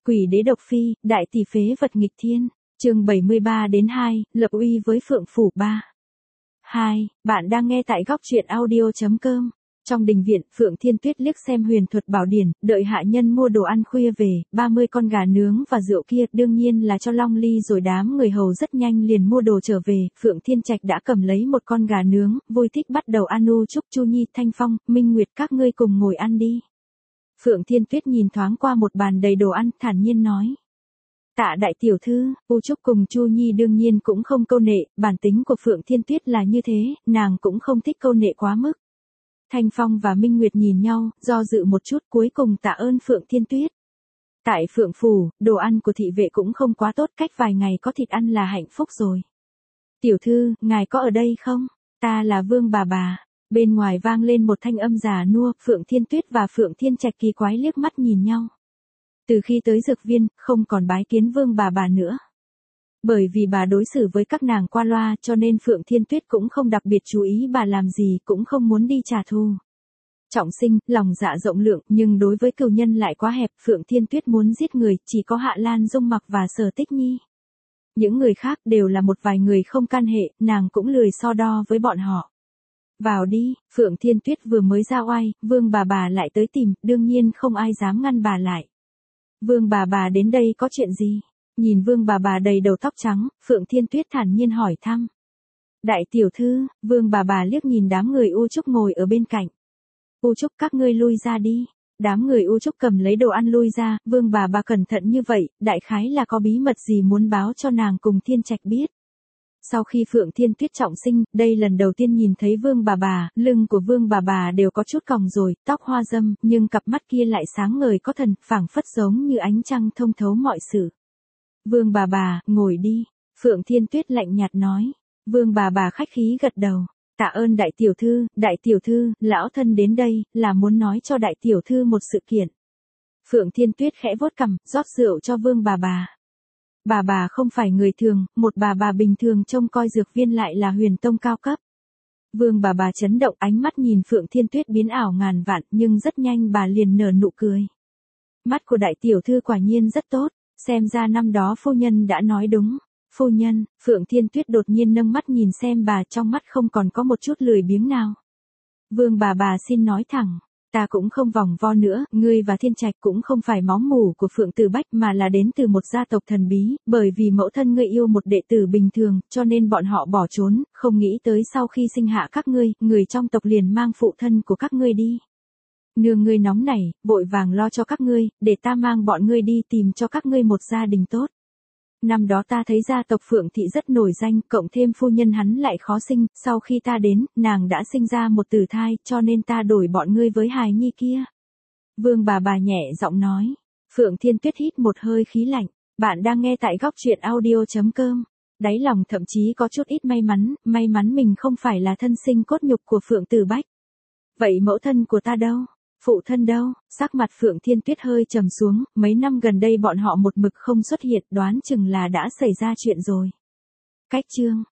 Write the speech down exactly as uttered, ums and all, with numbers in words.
Quỷ đế độc phi, đại tỷ phế vật nghịch thiên. Chương bảy mươi ba đến hai, lập uy với Phượng phủ ba. hai, bạn đang nghe tại góc truyện audio chấm com. Trong đình viện, Phượng Thiên Tuyết liếc xem huyền thuật bảo điển, đợi hạ nhân mua đồ ăn khuya về, ba mươi con gà nướng và rượu kia, đương nhiên là cho Long Ly rồi đám người hầu rất nhanh liền mua đồ trở về, Phượng Thiên Trạch đã cầm lấy một con gà nướng, vui thích bắt đầu ăn. U Trúc, Chu Nhi, Thanh Phong, Minh Nguyệt, các ngươi cùng ngồi ăn đi. Phượng Thiên Tuyết nhìn thoáng qua một bàn đầy đồ ăn, thản nhiên nói. Tạ đại tiểu thư. U Trúc cùng Chu Nhi đương nhiên cũng không câu nệ, bản tính của Phượng Thiên Tuyết là như thế, nàng cũng không thích câu nệ quá mức. Thanh Phong và Minh Nguyệt nhìn nhau, do dự một chút, cuối cùng tạ ơn Phượng Thiên Tuyết. Tại Phượng phủ, đồ ăn của thị vệ cũng không quá tốt, cách vài ngày có thịt ăn là hạnh phúc rồi. Tiểu thư, ngài có ở đây không? Ta là Vương bà bà. Bên ngoài vang lên một thanh âm già nua, Phượng Thiên Tuyết và Phượng Thiên Trạch kỳ quái liếc mắt nhìn nhau. Từ khi tới dược viên, không còn bái kiến Vương bà bà nữa. Bởi vì bà đối xử với các nàng qua loa, cho nên Phượng Thiên Tuyết cũng không đặc biệt chú ý bà làm gì, cũng không muốn đi trả thù. Trọng sinh, lòng dạ rộng lượng, nhưng đối với cừu nhân lại quá hẹp, Phượng Thiên Tuyết muốn giết người, chỉ có Hạ Lan Dung Mặc và Sở Tích Nhi. Những người khác đều là một vài người không can hệ, nàng cũng lười so đo với bọn họ. Vào đi. Phượng Thiên Tuyết vừa mới ra oai, Vương bà bà lại tới tìm, đương nhiên không ai dám ngăn bà lại. Vương bà bà đến đây có chuyện gì? Nhìn Vương bà bà đầy đầu tóc trắng, Phượng Thiên Tuyết thản nhiên hỏi thăm. Đại tiểu thư. Vương bà bà liếc nhìn đám người U Trúc ngồi ở bên cạnh. U Trúc, các ngươi lui ra đi. Đám người U Trúc cầm lấy đồ ăn lui ra, Vương bà bà cẩn thận như vậy, đại khái là có bí mật gì muốn báo cho nàng cùng Thiên Trạch biết. Sau khi Phượng Thiên Tuyết trọng sinh, đây lần đầu tiên nhìn thấy Vương bà bà, lưng của Vương bà bà đều có chút còng rồi, tóc hoa râm, nhưng cặp mắt kia lại sáng ngời có thần, phảng phất giống như ánh trăng thông thấu mọi sự. Vương bà bà, ngồi đi. Phượng Thiên Tuyết lạnh nhạt nói. Vương bà bà khách khí gật đầu. Tạ ơn đại tiểu thư. Đại tiểu thư, lão thân đến đây, là muốn nói cho đại tiểu thư một sự kiện. Phượng Thiên Tuyết khẽ vuốt cằm, rót rượu cho Vương bà bà. Bà bà không phải người thường, một bà bà bình thường trông coi dược viên lại là huyền tông cao cấp. Vương bà bà chấn động, ánh mắt nhìn Phượng Thiên Tuyết biến ảo ngàn vạn, nhưng rất nhanh bà liền nở nụ cười. Mắt của đại tiểu thư quả nhiên rất tốt, xem ra năm đó phu nhân đã nói đúng. Phu nhân. Phượng Thiên Tuyết đột nhiên nâng mắt nhìn xem bà, trong mắt không còn có một chút lười biếng nào. Vương bà bà xin nói thẳng. Ta cũng không vòng vo nữa, ngươi và Thiên Trạch cũng không phải máu mủ của Phượng Tử Bách mà là đến từ một gia tộc thần bí, bởi vì mẫu thân ngươi yêu một đệ tử bình thường, cho nên bọn họ bỏ trốn, không nghĩ tới sau khi sinh hạ các ngươi, người trong tộc liền mang phụ thân của các ngươi đi. Nương ngươi nóng nảy, vội vàng lo cho các ngươi, để ta mang bọn ngươi đi tìm cho các ngươi một gia đình tốt. Năm đó ta thấy gia tộc Phượng Thị rất nổi danh, cộng thêm phu nhân hắn lại khó sinh, sau khi ta đến, nàng đã sinh ra một tử thai, cho nên ta đổi bọn ngươi với hài nhi kia. Vương bà bà nhẹ giọng nói. Phượng Thiên Tuyết hít một hơi khí lạnh. Bạn đang nghe tại góc truyện audio chấm com. Đáy lòng thậm chí có chút ít may mắn, may mắn mình không phải là thân sinh cốt nhục của Phượng Tử Bách. Vậy mẫu thân của ta đâu? Phụ thân đâu? Sắc mặt Phượng Thiên Tuyết hơi trầm xuống, mấy năm gần đây bọn họ một mực không xuất hiện, đoán chừng là đã xảy ra chuyện rồi. Cách chương.